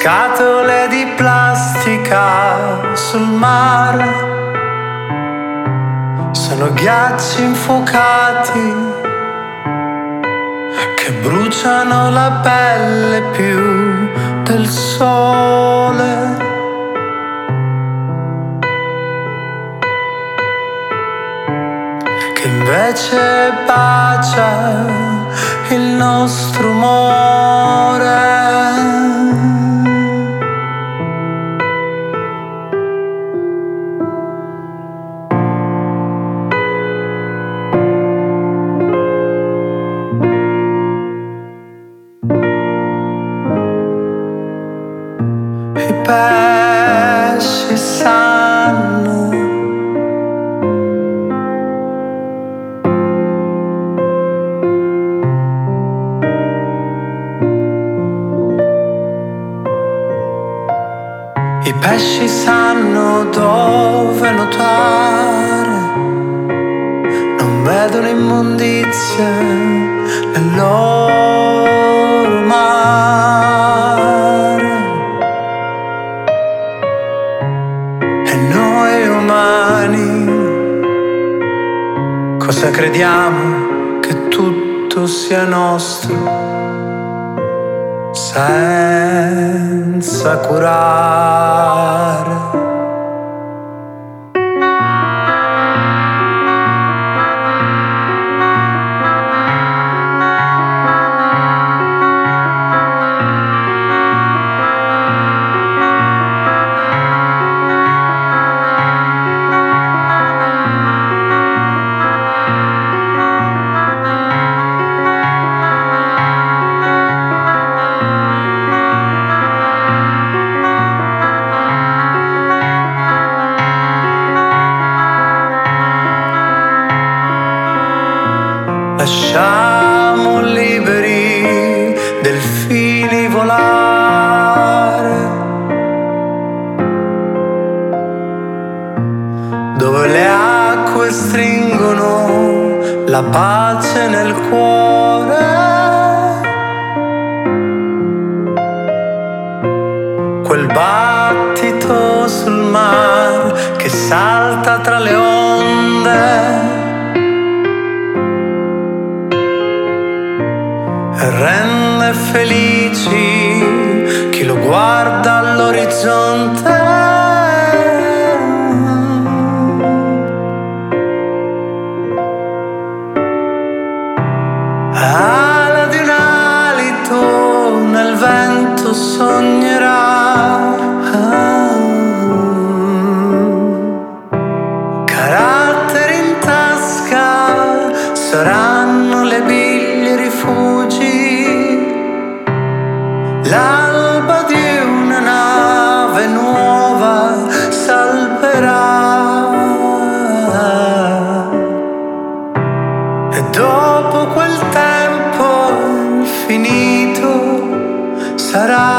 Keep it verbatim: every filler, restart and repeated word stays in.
scatole di plastica sul mare, sono ghiacci infuocati che bruciano la pelle più del sole. Che invece bacia il nostro umore. I pesci sanno I pesci sanno dove nuotare, non vedono immondizia nel loro mare. E noi umani cosa crediamo? Che tutto sia nostro senza curare. Lasciamo liberi delfini volare, dove le acque stringono la pace nel cuore. Quel battito sul mar che salta tra le onde rende felici chi lo guarda all'orizzonte. Ala di un alito nel vento sognerà. Caratteri in tasca saranno le biglie rifugi. L'alba di una nave nuova salverà. E dopo quel tempo infinito sarà